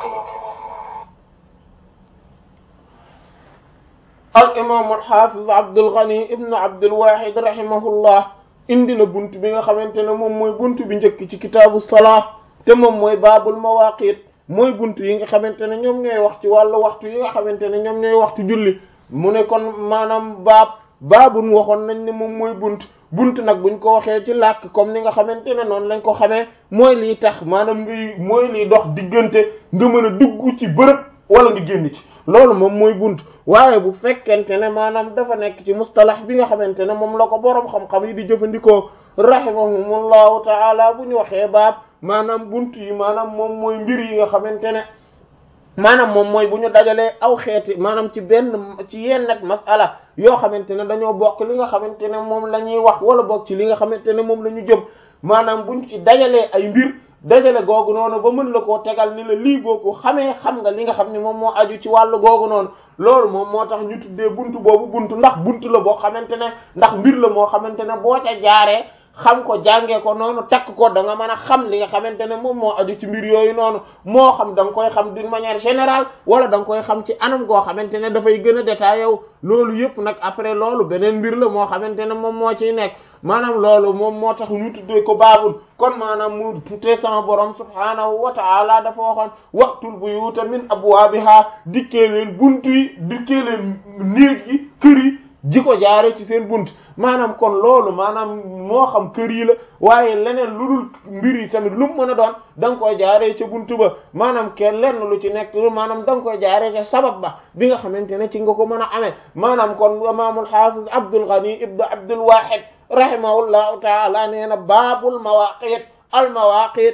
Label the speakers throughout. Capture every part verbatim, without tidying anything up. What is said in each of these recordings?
Speaker 1: al imam al hafiz Abdul Ghani ibn Abdul Wahid rahimahullah indi na bunt bi nga xamante ne moom mooy bunt bi njëkk ci kitaabu salaa te moom mooy baabul mawaqit mooy bunt yi nga xamante ne ñoom ñooy wax ci wàllu waxtu yi nga xamante ne ñoom ñooy waxtu julli mu ne kon maanaam baab baabun waxoon nañ ne moom mooy bunt bunt nag buñ ko waxee ci làkk comme ni nga xamante ne noonu lañ ko xamee mooy lii tax maanaam ngay mooy liy dox diggante nga mën a dugg ci bërëb wala nga génn ci loolu moom mooy bunt waaye bu fekkente ne maanaam dafa nekk ci mustalax bi nga xamante ne moom la ko boroom xam-xam yi di jëfandikoo rahimahumullahu taala bu ñu waxee baab maanaam bunt yi maanaam moom mooy mbir yi nga xamante ne maanaam moom mooy bu ñu dajalee aw xeeti maanaam ci benn ci yenn nag masala yoo xamante ne dañoo bokk li nga xamante ne moom la ñuy wax wala bokk ci li nga xamante ne moom la ñu jëm maanaam buñ ci dajalee ay mbir dajale googu noonu ba mën la koo tegal ni la lii boo ko xamee xam nga li nga xam ne moom moo aju ci wàllu googu noonu loolu moom moo tax ñu tuddee buntu boobu buntu ndax buntu la boo xamante ne ndax mbir la moo xamante ne boo ca jaaree xam ko jàngee ko noonu takk ko da nga mën a xam li nga xamante ne moom moo aju ci mbir yooyu noonu moo xam da nga koy xam d'une manière générale wala da nga koy xam ci anam goo xamante ne dafay gën a détaillé yow loolu yëpp nag après loolu beneen mbir la moo xamante ne moom moo ciy nekk maanaam loolu moom moo tax ñu tuddee ko baabul kon maanaam mu te sama borom subhaanahu wa ta'ala dafa waxoon waqtul buyuuta min abwaabiha dikkee leen buntu yi dikkee leen néeg yi kër yi ji ko jaare ci seen bunt maanaam kon loolu maanaam moo xam kër yi la waaye leneen lu dul mbir yi tamit lu mu mën a doon da nga koy jaaree ca buntu ba maanaam kenn lenn lu ci nekk maanaam da nga koy jaaree ca sabab ba bi nga xamante ne ci nga ko mën a amee maanaam kon imaamul hafiz Abdul Ghani ibn Abdul Wahid rahimahullahu taala nee na baabul mawaqit al mawaqit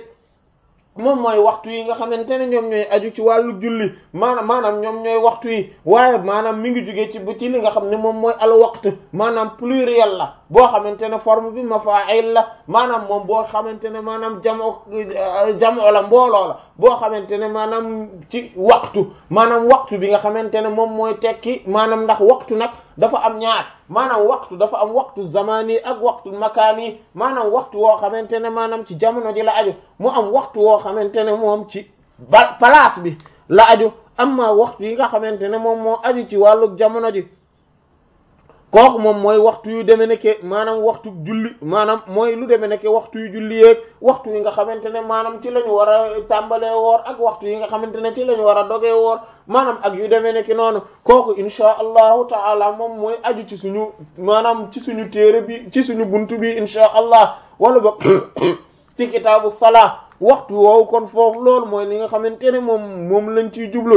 Speaker 1: moom mooy waxtu yi nga xamante ne ñoom ñooy aju ci wàllu julli maanaam maanaam ñoom ñooy waxtu yi waaye maanaam mi ngi jógee ci bu ci li nga xam ne moom mooy al waqt maanaam pluriel la boo xamante ne forme bi mafa'il la maanaam moom boo xamante ne maanaam jamo jamo la mbooloo la boo xamante ne maanaam ci waxtu maanaam waxtu bi nga xamante ne moom mooy tekki maanaam ndax waxtu nag dafa am ñaar maanaam waxtu dafa am waxtu zamani ak waxtu makaani maanaam waxtu woo xamante ne maanaam ci jamono ji la aju mu am waxtu woo xamante ne moom ci ba place bi la aju amma waxtu yi nga xamante ne moom moo aju ci wàllu jamono ji kooku moom mooy waxtu yu demee nekke maanaam waxtu julli maanaam mooy lu demee nekke waxtu yu julli yeeg waxtu yi nga xamante ne maanaam ci la ñu war a tàmbalee woor ak waxtu yi nga xamante ne ci la ñu war a dogee woor maanaam ak yu demee nekki noonu kooku insha allahu taala moom mooy aju ci suñu maanaam ci suñu téere bi ci suñu buntu bi insha allah wala ba ci kitaabu salaa waxtu woowu kon foofu loolu mooy li nga xamante ne moom moom lañ ciy jublu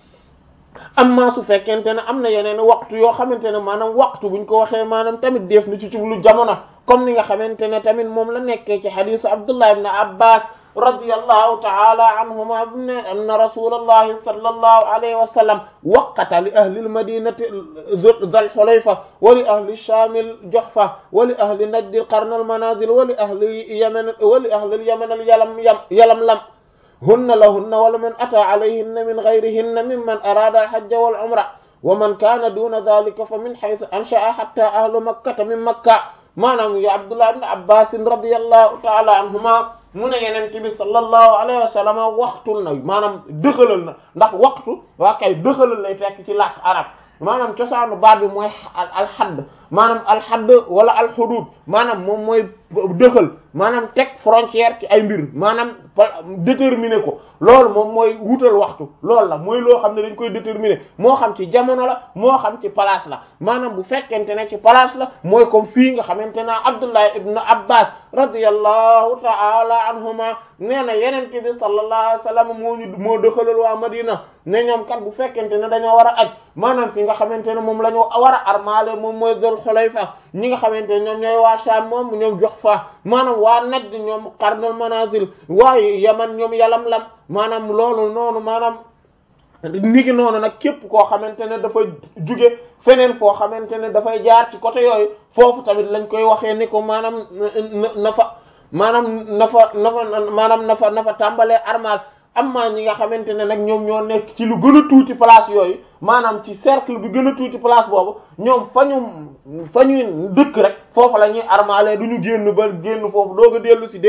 Speaker 1: amma su fekkente ne am na yeneen waxtu yoo xamante ne maanaam waxtu buñ ko waxee maanaam tamit def na ci jublu jamono comme ni nga xamante ne tamit moom la nekkee ci hadisu Abdullah ibn Abbas radiyallahu ta'ala anhuma anna rasulallahi sallallahu alayhi wa sallam waqata li ahli al-madinati dhul hulayfa wa li ahli ash-sham al-juhfa wa li ahli najd qarn al-manazil wa li ahli yaman wa li ahli al-yaman al-yalam yalam lam hunna lahunna wa liman ata alayhinna min ghayrihinna mimman arada al-hajja wal umra wa man kana duna dhalika fa min haythu ansha'a hatta ahlu makkata min makka maanaam ya Abdullah ibn Abbas radiyallahu ta'ala anhuma mu ne yeneen bi sallallahu alayhi wa sallam waxtul na maanaam dëxalal na ndax waxtu waa kay dëxalal lay fekk ci làkk arab maanaam cosaanu baat bi mooy alxadd maanaam alxadd wala alxudud maanaam moom mooy dëxal maanaam teg frontière ci ay mbir maanaam déterminer ko loolu moom mooy wutal waxtu loolu la mooy loo xam ne dañ koy déterminer moo xam ci jamono la moo xam ci place la maanaam bu fekkente ne ci place la mooy comme fii nga xamante ne Abdullah ibn Abbas radiyallahu ta'ala anhuma nee na yeneen bi sallallahu alayhi wa sallam moo ñu moo dëxalal waa Madina ne ñoom kat bu fekkente ne dañoo war a aj maanaam fi nga xamante ne moom la ñu war a armaale moom mooy Dul Xulayfa ñi nga xamante ne ñoom ñooy waa Sham moom ñoom Juhfa maanaam waa Najd ñoom Qarnul Manazil waaye Yaman ñoom Yalamlam maanaam loolu noonu maanaam niki noonu nag képp koo xamante ne dafa juge feneen foo xamante ne dafay jaar ci côté yooyu foofu tamit lañ koy waxee ni ko maanaam na fa maanaam na fa na fa maanaam na fa na fa tàmbalee armal amma ñi nga xamante ne nag ñoom ñoo nekk ci lu gën a tuuti place yooyu maanaam ci cercle bi gën a tuuti place boobu ñoom fa ñu fa ñuy dëkk rek foofu la ñuy armalee du ñu génn ba génn foofu doog a dellu si déedéet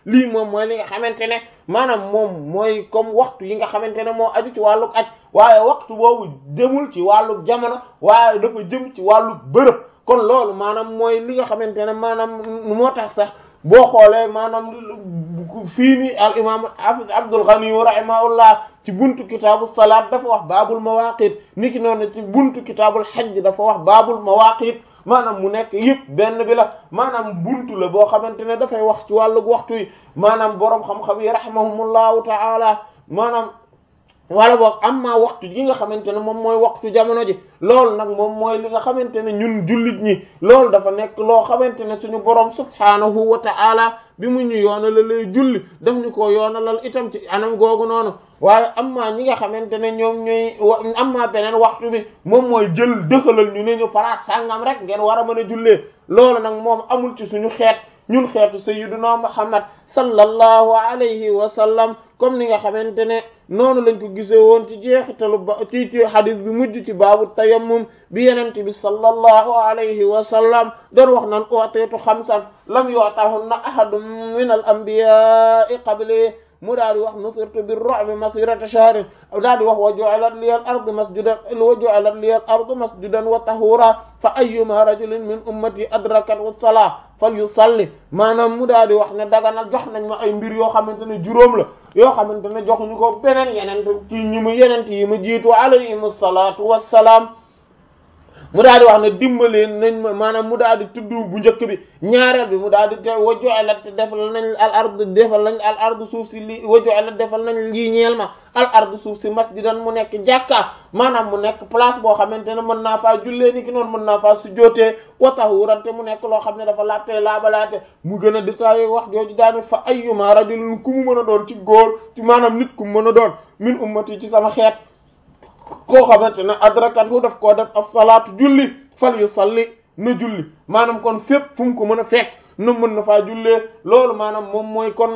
Speaker 1: lii moom mooy li nga xamante ne maanaam moom mooy comme waxtu yi nga xamante ne moo aju ci wàllu aj waaye waxtu boobu jëmul ci wàllu jamono waaye dafa jëm ci wàllu bërëb kon loolu maanaam mooy li nga xamante ne maanaam moo tax sax boo xoolee maanaam fii ni al imam hafiz Abdul Ghani rahimahullah ci buntu kitaabu salaat dafa wax baabul mawaqit niki noonu ci buntu kitaabul hajj dafa wax baabul mawaqit maanaam mu nekk yëpp benn bi la maanaam buntu la boo xamante ne dafay wax ci wàllu waxtu yi maanaam boroom xam-xam yi rahimahumullahu ta'ala maanaam wala boog amma waxtu gi nga xamante ne moom mooy waxtu jamono ji loolu nag moom mooy li nga xamante ne ñun jullit ñi loolu dafa nekk loo xamante ne suñu borom subhaanahu wa ta'ala bi mu ñu yoonalal lay julli daf ñu ko yoonalal itam ci anam googu noonu waaye amma ñi nga xamante ne ñoom ñooy amma beneen waxtu bi moom mooy jël dëxalal ñu ne ñu para sàngam rek ngeen war a mën a jullee loolu nag moom amul ci suñu xeet ñun xeetu sayyiduna Muhammad sallallahu alayhi wa sallam comme ni nga xamante ne noonu lañ ko gisee woon ci jeexitalu ba ci ci hadith bi mujj ci baabu tayammum bi yenente bi sallallahu alayhi wa sallam doon wax naan u'titu xamsan lam yu'tahunna ahadun min al anbiya'i qabli mu daal di wax nusirtu bir ru'bi masirata shahrin daal di wax wa ju'ilat liya al ardu masjidan wa ju'ilat liya al ardu masjidan wa tahura fa ayyuma rajulin min ummati adrakat as-salah falyusalli maanaam mu daal di wax ne daganal jox nañ ma ay mbir yoo xamante ne juróom la yoo xamante ne joxuñu ko beneen yeneen ci ñi mu yeneen yi ma jiitu alayhimu salaatu wassalaam mu daal di wax ne dimbaleen nañ ma maanaam mu daal di tudd bu njëkk bi ñaareel bi mu daal di te wa ju'ilat defal nañ al ard defal nañ al ard suuf si li wa ju'ilat defal nañ lii ñeel ma al ard suuf si masjidan mu nekk jàkka maanaam mu nekk place boo xamante ne mën naa faa jullee ni ki noonu mën naa faa sujjootee wa tahuran te mu nekk loo xam ne dafa laabtee laabalaate mu gën a détaillé wax jooju daane fa ayyuma rajulin ku mu mën a doon ci góor ci maanaam nit ku mu mën a doon min ummati ci sama xeet koo xamante ne adrakat hu daf koo def af salaatu julli fal yu salli na julli maanaam kon fépp fu mu ko mën a fekk na mën na faa jullee loolu maanaam moom mooy kon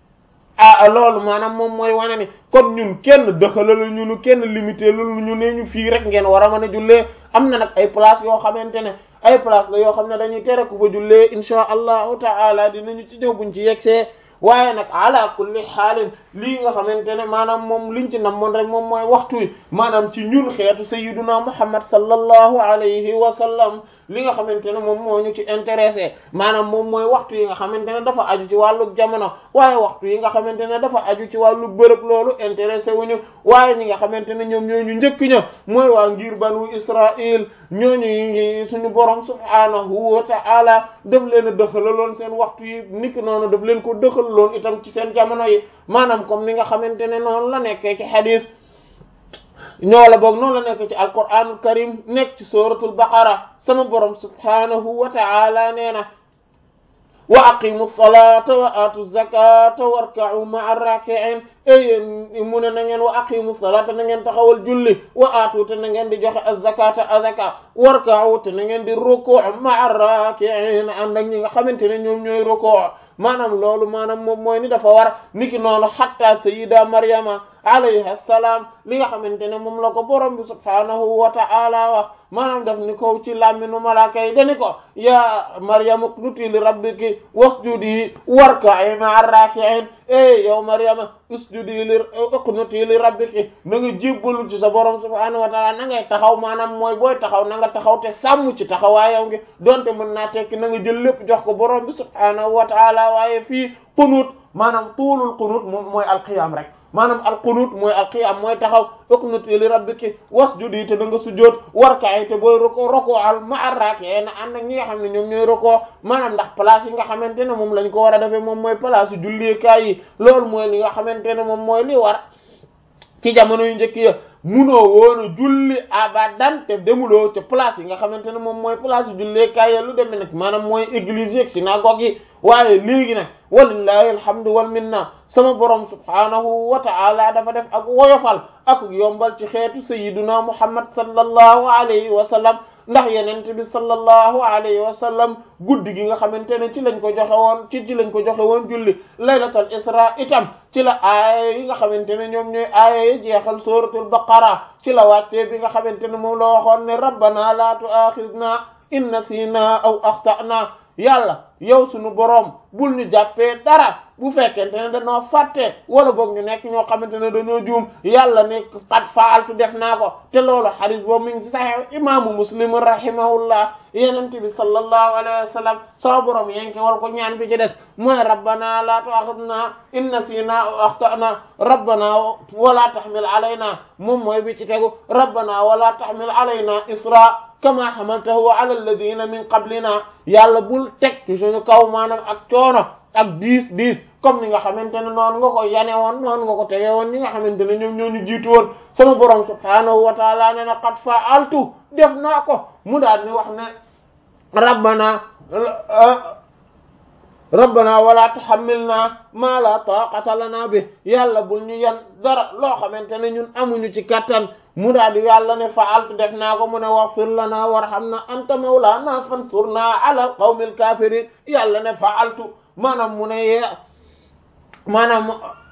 Speaker 1: ah loolu maanaam moom mooy wane ni kon ñun kenn dëxalal ñu nu kenn limité lu ñu ne ñu fii rek ngeen war a mën a jullee am na nag ay place yoo xamante ne ay place la yoo xam ne dañuy tere ku fa jullee insha allahu ta'ala dinañu ci ñëw buñ ci yegsee waaye nag ala kulli xaalin lii nga xamante ne maanaam moom liñ ci namoon rek moom mooy waxtu wi maanaam ci ñun xeetu sayyiduna Muhammad sallallahu alayhi wa sallam li nga xamante ne moom moo ñu ci intéressé maanaam moom mooy waxtu yi nga xamante ne dafa aju ci wàllu jamono waaye waxtu yi nga xamante ne dafa aju ci wàllu bërëb loolu intéressé wuñu waaye ñi nga xamante ne ñoom ñoo ñu njëkk ña mooy waa ngir banu Israël ñooñu suñu borom subhanahu wa ta'ala daf leen a dëxalaloon seen waxtu yi niki noonu daf leen ko dëxalaloon itam ci seen jamono yi maanaam comme ni nga xamante ne noonu la nekkee ci hadith ñoo la boog noonu la nekk ci alquranul karim nekk ci suratul baqara sama borom subhanahu wa ta'ala nee na wa aqimu salata wa atu zakata warka'u ma'a raki'in eyéen mu ne na ngeen wa aqimu salata na ngeen taxawal julli wa atu te na ngeen di joxe az-zakata azaka warka'u te na ngeen di ruku' ma'a raki'in ànd ak ñi nga xamante ne ñoom ñooy ruku' maanaam loolu maanaam moom mooy ni dafa war niki noonu hatta sayyida maryama alayha salaam li nga xamante ne moom la ko borom bi subhanahu wa ta'ala wax maanaam daf ni ko ci làmminu malaaka yi dani ko ya maryam uqnuti li rabbiki wasjudi warka'i ma'a raki'in e yow maryama usjudi li uqnuti li rabbiki na nga jébbalu ci sa borom subhanahu wa ta'ala na ngay taxaw maanaam mooy booy taxaw na nga taxaw te sàmm ci taxawaayam ngi donte mën naa tekki na nga jël lépp jox ko borom bi subhanahu wa ta'ala waaye fii qunut maanaam tuulul qunut moom mooy alqiyam rek maanaam alqunut mooy alqiyam mooy taxaw uqnuti li rabbiki wasjudi te da nga sujjóot warka'i te booy roko roko al ma'a raki'in na ànd ak ñi nga xam ne ñoom ñooy roko maanaam ndax place yi nga xamante ne moom lañ ko war a defee moom mooy place yu julleekaay yi loolu mooy li nga xamante ne moom mooy li war ci jamono yu njëkk ya munoo woon a julli abadan te demuloo ca place yi nga xamante ne moom mooy place yu julleekaay ya lu demee nag maanaam mooy église yi ak synagogue yi waaye léegi nag walillahi alhamdu wal minna sama borom subhanahu wa ta'ala dafa def ak woyofal ak yombal ci xeetu sayyiduna Muhammad sallallahu alayhi wa sallam ndax yenente bi sallallahu alayhi wa sallam guddi gi nga xamante ne ci lañ ko joxe woon ci ci lañ ko joxe woon julli laylatul isra itam ci la aaya yi nga xamante ne ñoom ñooy aaya yi jeexal suratul baqara ci la wàccee bi nga xamante ne moom la waxoon ne rabbana la tu'akhidna in nasina aw akhtana yàlla yow sunu boroom bul ñu jàppee dara bu fekkente ne dañoo fàtte wala boog ñu nekk ñoo xamante ne dañoo juum yàlla ne qad faaltu def naa ko te loolu hadith boobu mi ngi ci sahih imaamu muslim rahimahullah yonent bi sallallahu alayhi wa sallam sama borom yenke wal ko ñaan bi ci des mooy rabbana la tu'akhidhna in nasina aw akhtana rabbana wala tahmil alayna moom mooy bi ci tegu rabbana wala tahmil alayna isra kama hamaltahu ala alladhina min qablina yàlla bul teg ci suñu kaw maanaam ak coono ak diis diis comme ni nga xamante ne noonu nga ko yane woon noonu nga ko tege woon ñi nga xamante ne ñoom ñoo ñu jiitu woon sama borom subhanahu wa ta'ala ne na qad fa'altu def naa ko mu daal ni wax ne rabbana rabbana wala tuhammilna ma la taqata lana bi yàlla bul ñu yan dara loo xamante ne ñun amuñu ci kattan mu daal di yàlla ne fa'altu def naa ko mu ne waghfir lana warhamna anta mawlana fansurna ala alqawmil kafirin yàlla ne fa'altu maanaam mu ne maanaam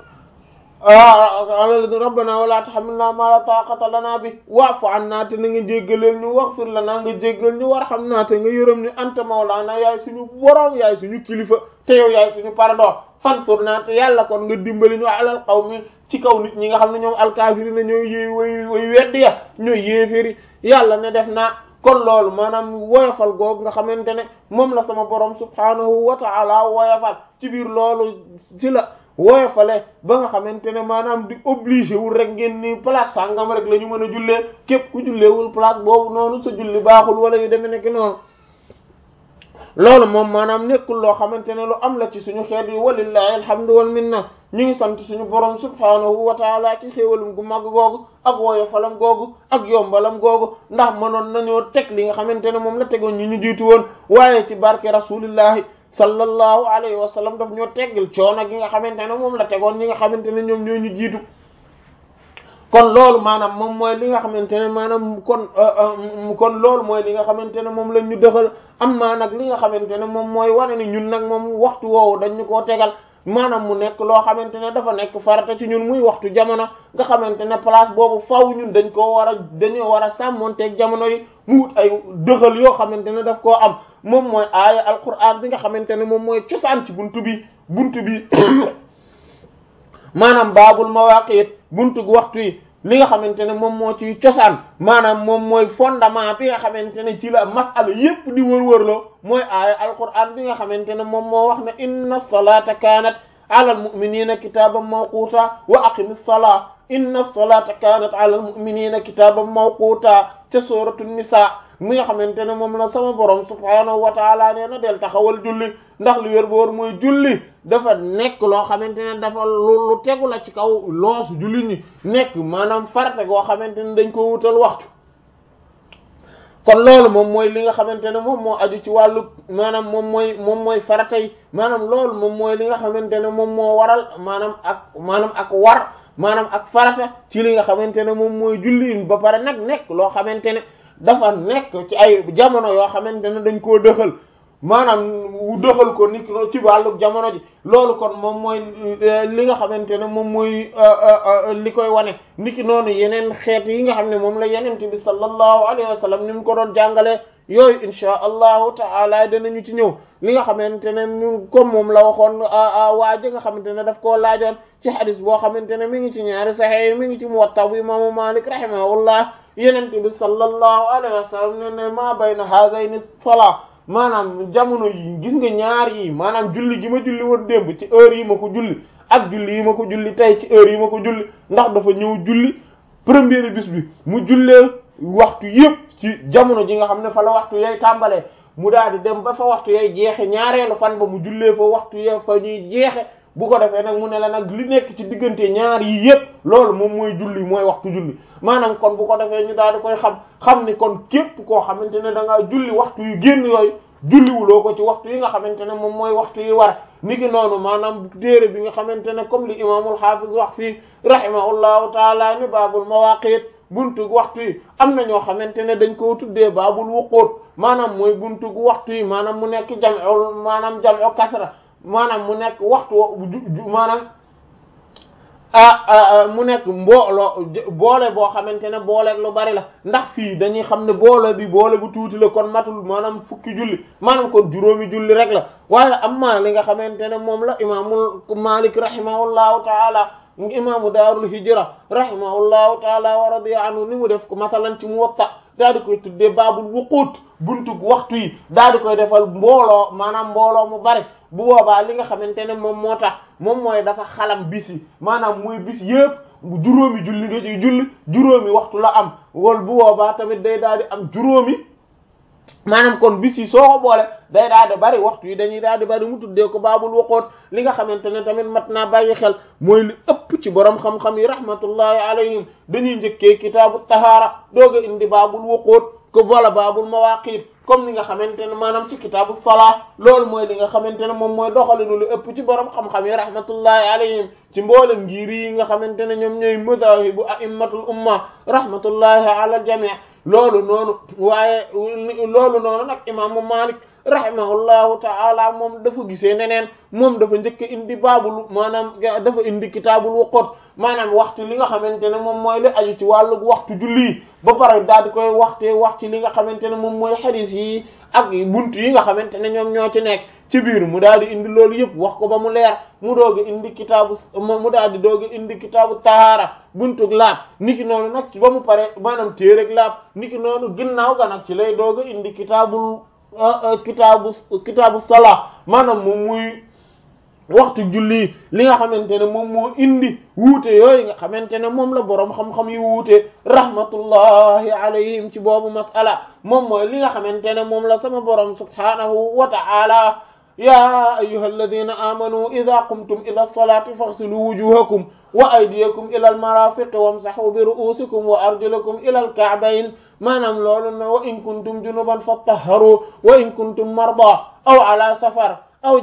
Speaker 1: rabbana wala tuhammilna ma la taqata lana bi wa'fu anna te na nga jéggaleel ñu waghfir lana nga jéggal ñu warhamna te nga yërëm ñu anta mawlana yaay suñu borom yaay suñu kilifa te yow yaay suñu pardon fansurna te yàlla kon nga dimbali ñu alal qawmi ci kaw nit ñi nga xam ne ñoom alkaafiriina ñooy yéey way way weddi ya ñooy yéeféri yàlla ne def naa kon loolu maanaam woyofal googu nga xamante ne moom la sama borom subhaanahu wa ta'ala woyofal ci biir loolu ci la woyofale ba nga xamante ne maanaam di obligé wul rek ngeen ni place sangam rek la ñu mën a jullee képp ku julleewul place boobu noonu sa julli baaxul wala yu demee nekk noonu loolu moom maanaam nekkul loo xamante ne lu am la ci suñu xeet yi walillahi alhamdu wal minna ñu ngi sant suñu borom subhanahu wa taala ci xéewalum gu mag googu ak woyofalam googu ak yombalam googu ndax mënoon nañoo teg li nga xamante ne moom la tegoon ñu ñu jiitu woon waaye ci barke rasulillahi sallallahu alayhi wa sallam daf ñoo teggal coono gi nga xamante ne moom la tegoon ñi nga xamante ne ñoom ñoo ñu jiitu kon loolu maanaam moom mooy li nga xamante ne maanaam kon kon loolu mooy li nga xamante ne moom lañ ñu dëxal am maa nag li nga xamante ne moom mooy wane ni ñun nag moom waxtu woowu dañ ñu koo tegal maanaam mu nekk loo xamante ne dafa nekk farata ci ñun muy waxtu jamono nga xamante ne place boobu faw ñun dañ koo war a dañoo war a sàmmonteeg jamono yi mu wut ay dëxal yoo xamante ne daf koo am moom mooy aaya alquran bi nga xamante ne moom mooy cosaan ci buntu bi buntu bi maanaam baabul mawaqit buntu waxtu yi li nga xamante ne moom moo ci cosaan maanaam moom mooy fondement bi nga xamante ne ci la masala yépp di wër-wërloo mooy aaya alquran bi nga xamante ne moom moo wax ne inna salata kanat ala al mu'minina kitaban mawquta wa aqimis salaa inna salata kanat ala al mu'minina kitaban mawquta ca suratu nisa mi nga xamante ne moom la sama borom subhanahu wa taala nee na del taxawal julli ndax lu wér boor mooy julli dafa nekk loo xamante ne dafa lu tegu la ci kaw loosu julli ñi nekk maanaam farate goo xamante ne dañ ko wutal waxtu kon loolu moom mooy li nga xamante ne moom moo aju ci wàllu maanaam moom mooy moom mooy farata yi maanaam loolu moom mooy li nga xamante ne moom moo waral maanaam ak maanaam ak war maanaam ak farata ci li nga xamante ne moom mooy julli ba pare nag nekk loo xamante ne dafa nekk ci ay jamono yoo xamante ne dañ koo dëxal maanaam wu dëxal ko nit ci wàllu jamono ji loolu kon moom mooy li nga xamante ne moom mooy li koy wane niki noonu yeneen xeet yi nga xam ne moom la yeneen bi sallallahu alayhi wa sallam ni mu ko doon jàngalee yooyu insha allahu taala danañu ci ñëw li nga xamante ne ñu comme moom la waxoon waa ji nga xamante ne daf koo laajoon ci hadis boo xamante ne mi ngi ci ñaari sahih mi ngi ci Muwatta bu imaamu Malik rahimahullah yeneen bi sallallahu alayhi wa sallam ne ne maa bayna haadayni salaa maanaam jamono yi gis nga ñaar yi maanaam julli gi ma julli woon démb ci heure yi ma ko julli ak julli yi ma ko julli tey ci heure yi ma ko julli ndax dafa ñëw julli première bis bi mu jullee waxtu yëpp ci jamono ji nga xam ne fa la waxtu yay tàmbalee mu daal di dem ba fa waxtu yay jeexe ñaareelu fan ba mu jullee fa waxtu yay fa ñuy jeexe bu ko defee nag mu ne la nag li nekk ci diggante ñaar yi yëpp loolu moom mooy julli mooy waxtu julli maanaam kon bu ko defee ñu daal di koy xam xam ni kon képp koo xamante ne da ngaa julli waxtu yu génn yooyu julliwuloo ko ci waxtu yi nga xamante ne moom mooy waxtu yi war niki noonu maanaam téere bi nga xamante ne comme li imaamul xaafis wax fii rahimahullahu taala ni baabul mawaqit buntu waxtu yi am na ñoo xamante ne dañ koo tuddee baabul wuquut maanaam mooy buntu waxtu yi maanaam mu nekk jam'u maanaam jam'u kasra maanaam mu nekk waxtu maanaam ah mu nekk mbooloo boole boo xamante ne booleeg lu bari la ndax fii dañuy xam ne boole bi boole bu tuuti la kon matul maanaam fukki julli maanaam kon juróomi julli rek la waaye amma li nga xamante ne moom la imaamul Malik rahimahullahu taala imaamu daarul hijra rahimahullahu taala wa radiya anhu ni mu def ko masalan ci Muwatta daal di koy tuddee baabul wuquut buntug waxtu yi daal di koy defal mbooloo maanaam mbooloo mu bari bu boobaa li nga xamante ne moom moo tax moom mooy dafa xalam bis yi maanaam muy bis yëpp juróomi julli nga ci julli juróomi waxtu la am wala bu boobaa tamit day daal di am juróomi maanaam kon bis yi soo ko boole day daal di bari waxtu yi dañuy daal di bari mu tuddee ko baabul wuquut li nga xamante ne tamit mat naa bàyyi xel mooy li ëpp ci borom xam-xam yi rahmatullahi alayhim dañuy njëkkee kitaabu tahaara dooga indi baabul wuquut ko wala baabul mawaqit comme ni nga xamante ne maanaam ci kitaabu salaa loolu mooy li nga xamante ne moom mooy doxalinu lu ëpp ci borom xam-xam yi rahmatullahi alayhim ci mboolem ngir yi nga xamante ne ñoom ñooy madaahibu a'immatul umma rahmatullahi ala al-jami' loolu noonu waaye loolu noonu nag imaamu Malik rahimahullahu ta'ala moom dafa gisee neneen moom dafa njëkk indi baabul maanaam dafa indi kitaabul wuqut maanaam waxtu li nga xamante ne moom mooy li aju ci wàllu waxtu julli ba pare daal di koy waxte wax ci li nga xamante ne moom mooy hadith yi ak buntu yi nga xamante ne ñoom ñoo ci nekk ci biir mu daal di indi loolu yëpp wax ko ba mu leer mu doog a indi kitaabu mu daal di doog a indi kitaabu tahaara buntug laab niki noonu nag ba mu pare maanaam téereg laab niki noonu ginnaaw ga nag ci lay doog a indi kitaabul kitaabu kitaabu salaa maanaam moom muy waxtu julli li nga xamante ne moom moo indi wuute yooyu nga xamante ne moom la boroom xam-xam yi wuute rahmatullahi alayhim ci boobu masala moom mooy li nga xamante ne moom la sama boroom subhanahu wa ta'ala ya ayyuha alladhina amanu idha qumtum ila as-salati faghsilu wujuhakum wa aydiyakum ila al-marafiqi wamsahu bi ru'usikum wa arjulakum ila al-ka'bayn maanaam loolu na wa in kuntum junuban fattahharu wa in kuntum marda aw ala safar aw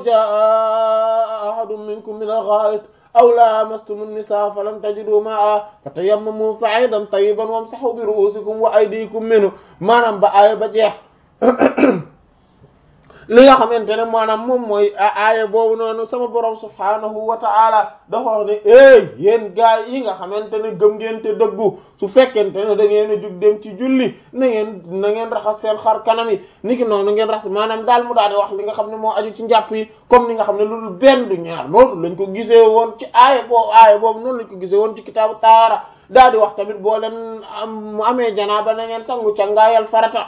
Speaker 1: jaa ahadun minkum min al-gha'it aw lamastum an-nisaa falam tajidu ma'a fatayammamu sa'idan tayyiban wamsahu bi ru'usikum wa aydikum minhu maanaam ba aaya ba jeex li nga xamante ne maanaam moom mooy aaya boobu noonu sama borom subhaanahu wa ta'ala dafa wax ne ey yéen gaay yi nga xamante ne gëm ngeen te dëggu su fekkente ne da ngeen a jug dem ci julli na ngeen na ngeen raxas seen xar kanam yi niki noonu ngeen raxas maanaam daal mu daal di wax li nga xam ne moo aju ci njàpp yi comme ni nga xam ne loolu benn du ñaar loolu lañ ko gisee woon ci aaya boobu aaya boobu noonu lañ ko gisee woon ci kitaabu tahaara daal di wax tamit boo leen am mu amee janaaba na ngeen sangu cangaayal farata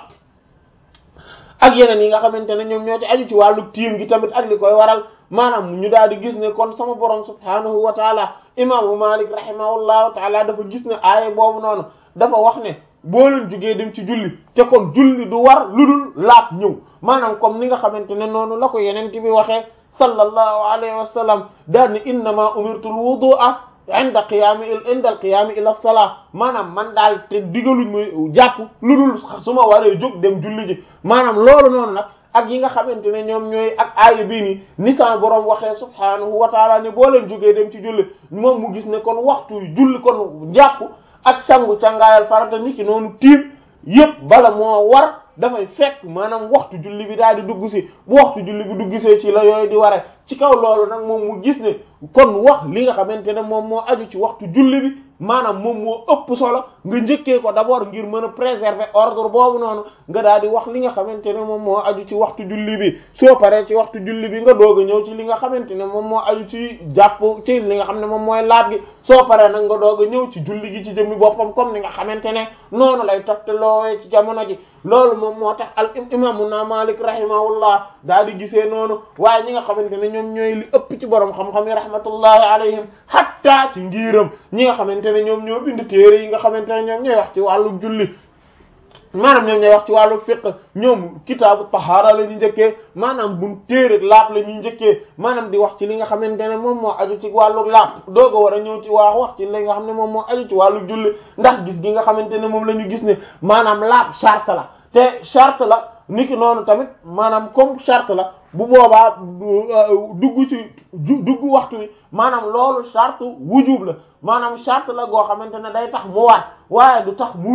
Speaker 1: ak yeneen yi nga xamante ne ñoom ñoo ci aju ci wàllu tiim gi tamit ak li koy waral maanaam ñu daal di gis ne kon sama borom subhaanahu wa taala imaamu Malik rahimahullahu taala dafa gis ne aaya boobu noonu dafa wax ne boo leen jugee dem ci julli te kon julli du war lu dul laab ñëw maanaam comme ni nga xamante ne noonu la ko yeneen bi waxee sallallahu alayhi wa sallam daal ne innama umirtul wudu'a inda qiyaami inda al qiyaami ila salaa maanaam man daal te digaluñ muy jàpp lu dul su ma waree jóg dem julli ji maanaam loolu noonu nag ak yi nga xamante ne ñoom ñooy ak aaya bii nii ni sa boroom waxee subhaanahu wa taala ne boo leen jógee dem ci julli moom mu gis ne kon waxtu julli kon jàpp ak sangu cangaayal farata ni ki noonu tiim yépp bala moo war dafay fekk maanaam waxtu julli bi daal di dugg si bu waxtu julli bi dugg see ci la yooyu di ware ci kaw loolu nag moom mu gis ne kon wax li nga xamante ne moom moo aju ci waxtu julli bi maanaam moom moo ëpp solo nga njëkkee ko d'abord ngir mën a préserver ordre boobu noonu nga daal di wax li nga xamante ne moom moo aju ci waxtu julli bi soo paree ci waxtu julli bi nga doog a ñëw ci li nga xamante ne moom moo aju ci jàpp ci li nga xam ne moom mooy laab gi soo paree nag nga doog a ñëw ci julli gi ci jëmmi boppam comme ni nga xamante ne noonu lay toftaloo ci jamono ji loolu moom moo tax al imaamu na Malik rahimahullah daal di gisee noonu waaye ñi nga xamante ne ñoom ñooy li ëpp ci borom xam-xam yi rahmatullahi alayhim hatta ci ngiiram ñi nga xamante ne ñoom ñoo bind téere yi nga xamante ne ñoom ñooy wax ci wàllu julli maanaam ñoom ñooy wax ci wàllu fiqh ñoom kitaabu tahaara la ñuy njëkkee maanaam buñ téere laab la ñuy njëkkee maanaam di wax ci li nga xamante ne moom moo aju ci wàllu laab dooga war a ñëw ci waa wax ci li nga xam ne moom moo aju ci wàllu julli ndax gis gi nga xamante ne moom la ñu gis ne maanaam laab charte la te charte la niki noonu tamit maanaam comme charte la bu boobaa dugg ci dugg waxtu wi maanaam loolu charte wujub la maanaam charte la goo xamante ne day tax mu waat waaye du tax mu wér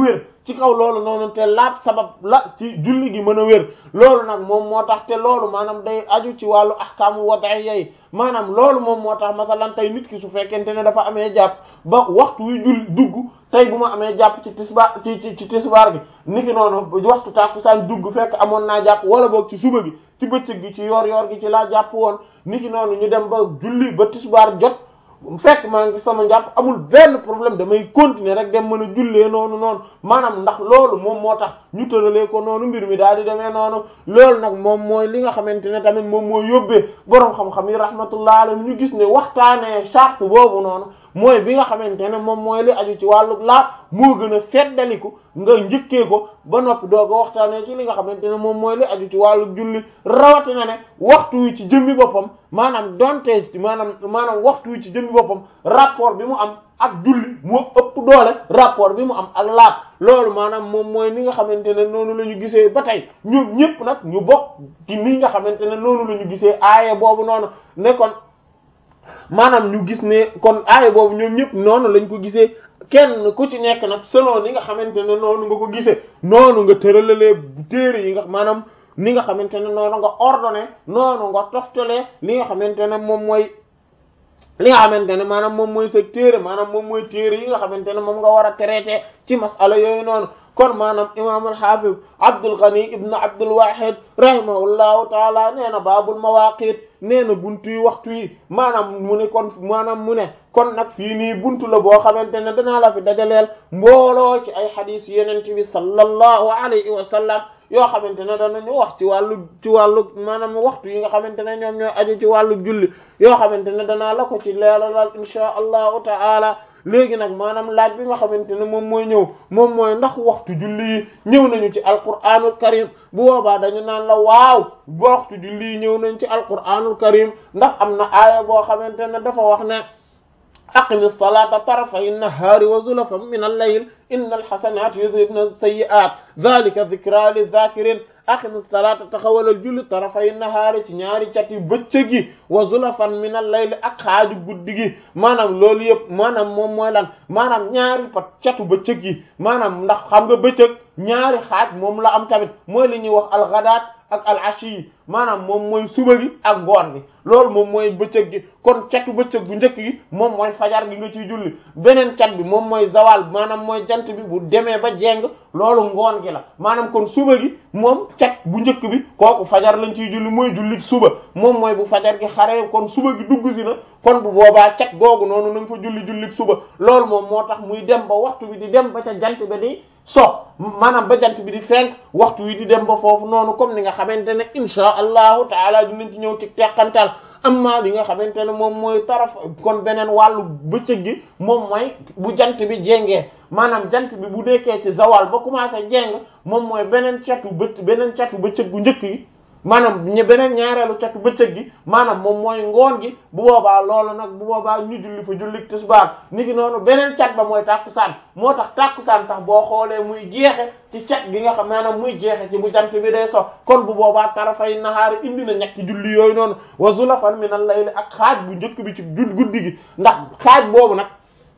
Speaker 1: ci kaw loolu noonu te laab sabab la ci julli gi mën a wér loolu nag moom moo tax te loolu maanaam day aju ci wàllu ahkaamu wad'iyya yi maanaam loolu moom moo tax masalan tey nit ki su fekkente ne dafa amee jàpp ba waxtu wi julli dugg tey bu ma amee jàpp ci tisbaar ci ci ci tisbaar gi niki noonu waxtu tàkkusaan dugg fekk amoon naa jàpp wala boog ci suba gi ci bëccëg gi ci yoor yoor gi ci laa jàpp woon niki noonu ñu dem ba julli ba tisbaar jot fekk maa ngi sama njàpp amul benn problème damay continuer rek dem mën a jullee noonu noonu maanaam ndax loolu moom moo tax ñu tëralee ko noonu mbir mi daal di demee noonu loolu nag moom mooy li nga xamante ne tamit moom mooy yóbbee boroom xam-xam yi rahmatullah alayhi ñu gis ne waxtaanee charte boobu noonu mooy bi nga xamante ne moom mooy li aju ci wàllu laab moo gën a feddaliku nga njëkkee ko ba noppi doo ko waxtaanee ci li nga xamante ne moom mooy li aju ci wàllu julli rawatina ne waxtu wi ci jëmmi boppam maanaam donte maanaam maanaam waxtu wi ci jëmmi boppam rapport bi mu am ak julli moo ëpp doole rapport bi mu am ak laab loolu maanaam moom mooy ni nga xamante ne noonu la ñu gisee ba tey ñoom ñëpp nag ñu bokk ci ni nga xamante ne noonu la ñu gisee aaye boobu noonu ne kon maanaam ñu gis ne kon aaya boobu ñoom ñëpp noonu lañ ko gisee kenn ku ci nekk nag selon ni nga xamante ne noonu nga ko gisee noonu nga tëralalee téere yi nga maanaam ni nga xamante ne noonu nga ordonné noonu nga toftalee li nga xamante ne moom mooy li nga xamante ne maanaam moom mooy sa téere maanaam moom mooy téere yi nga xamante ne moom nga war a traité ci masala yooyu noonu kon maanaam imam al-Hafiz Abdul Ghani ibn Abdul Wahid rahimahullahu taala nee na baabul mawaqit nee na buntu yi waxtu yi maanaam mu ne kon maanaam mu ne kon nag fii nii buntu la boo xamante ne danaa la fi dajaleel mbooloo ci ay xadis yeneen bi sallallahu alayhi wa sallam yoo xamante ne danañu wax ci wàllu ci wàllu maanaam waxtu yi nga xamante ne ñoom ñoo aju ci wàllu julli yoo xamante ne danaa la ko ci leeralal insha allahu ta'ala léegi nag maanaam laaj bi nga xamante ne moom mooy ñëw moom mooy ndax waxtu julli yi ñëw nañu ci alquranul karim bu boobaa dañu naan la waaw waxtu julli yi ñëw nañ ci alquranul karim ndax am na aaya boo xamante ne dafa wax ne aqimi salata tarafay nahari wa zulafan min al-layl inna al-hasanati yudhibna as-sayyi'at dhalika dhikra lidh-dhakirin aqimi salata taxawalal julli tarafay nahaari ci ñaari cati bëccëg gi wa zulafan min al-layl ak xaaju guddi gi maanaam loolu yëpp maanaam moom mooy lan maanaam ñaari pat catu bëccëg gi maanaam ndax xam nga bëccëg ñaari xaaj moom la am tamit mooy li ñuy wax al-ghadaat ak al-ashi yi maanaam moom mooy suba gi ak ngoon gi loolu moom mooy bëccëg gi kon catu bëccëg bu njëkk gi moom mooy fajar gi nga ciy julli beneen cat bi moom mooy zawal maanaam mooy jant bi bu demee ba jeng loolu ngoon gi la maanaam kon suba gi moom cat bu njëkk bi kooku fajar lañ ciy julli mooy julli suba moom mooy bu fajar gi xaree kon suba gi dugg si na kon bu boobaa cat googu noonu nañ fa julli julli suba loolu moom moo tax muy dem ba waxtu bi di dem ba ca jant ba di so maanaam ba jant bi di fenk waxtu wi di dem ba foofu noonu comme ni nga xamante ne insha allahu taala dinañ ci ñëw ci teqantal amma li nga xamante ne moom mooy taraf kon beneen wàllu bëccëg gi moom mooy bu jant bi jéngee maanaam jant bi bu nekkee ci zawal ba commencé jéng moom mooy beneen catu bë beneen catu bëccëg gu njëkk gi maanaam ñu beneen ñaareelu catu bëccëg gi maanaam moom mooy ngoon gi bu boobaa loolu nag bu boobaa ñu julli fa julli tisbaar niki noonu beneen cat ba mooy tàkkusaan moo tax tàkkusaan sax boo xoolee muy jeexe ci cat gi nga xam maanaam muy jeexe ci bu jant bi day so kon bu boobaa tarafay nahaari indi na ñetti julli yooyu noonu wa zulafan min al-layl ak xaaj bu njëkk bi ci jul guddi gi ndax xaaj boobu nag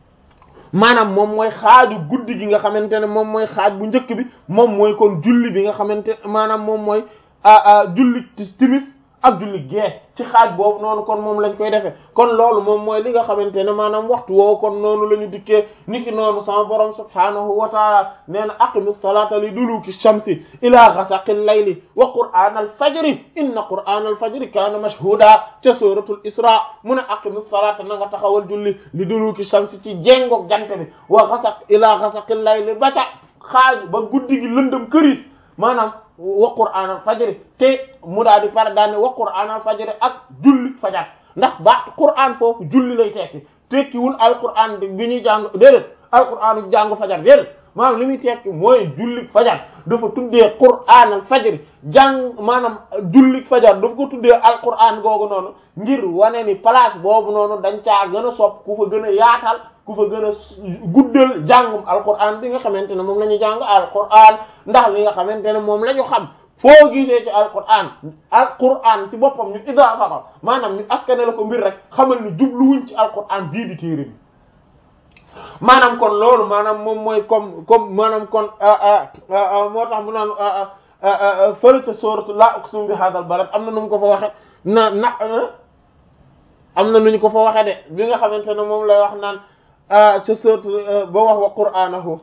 Speaker 1: maanaam moom mooy xaaju guddi gi nga xamante ne moom mooy xaaj bu njëkk bi moom mooy kon julli bi nga xamante maanaam moom mooy a julli timis ak julli gee ci xaaj boobu noonu kon moom lañ koy defee kon loolu moom mooy li nga xamante ne maanaam waxtu woowu kon noonu la ñu dikkee niki noonu sama borom subhaanahu wa taala nee na aqimi salata li duluki shamsi ila ghasaqil layli wa qur'an al fajri inna qur'an al fajri kaana mashhuda ca suratul isra mu ne aqimi salata na nga taxawal julli li duluki shamsi ci jéngoog jant bi wa ghasaq ila ghasaqil layli ba ca xaaj ba guddi gi lëndëm këris maanaam wa qur'an al fajr te mu daal di pare daal ne wa qur'an al fajr ak julli fajar ndax ba qur'an foofu julli lay tekki tekkiwul al qur'an bi ñuy jàng déedéet al qur'an jàng fajar déedéet maanaam li muy tekki mooy julli fajar dafa tuddee qur'an al fajr jàng maanaam julli fajar dafa ko tuddee al qur'an googu noonu ngir wane ni place boobu noonu dañ caa gën a sopp ku fa gën a yaatal ku fa gën a guddal jàngum alquran bi nga xamante ne moom la ñu jàng alquran ndax li nga xamante ne moom la ñu xam foo gisee ci alquran alquran ci boppam ñu idaafa ko maanaam ñu askane la ko mbir rek xamal ni jubluwuñ ci alquran bii di téere bi maanaam kon loolu maanaam moom mooy comme comme maanaam kon moo tax mu naan fële ca sooratu laa uqsimu bi haadal balad am na nu mu ko fa waxe na na am na nu ñu ko fa waxe de bi nga xamante ne moom lay wax naan ca sooratu ba wax wa qur'aanahu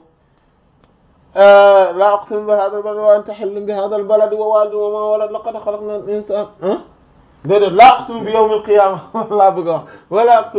Speaker 1: laa uqsimu bi haadal balad wa anta hillun bi haadal balad wa waalidin wa maa walad laqad xalaqnal insaana déedéet laa uqsimu bi yawmil qiyaama laa bëgg a wax wala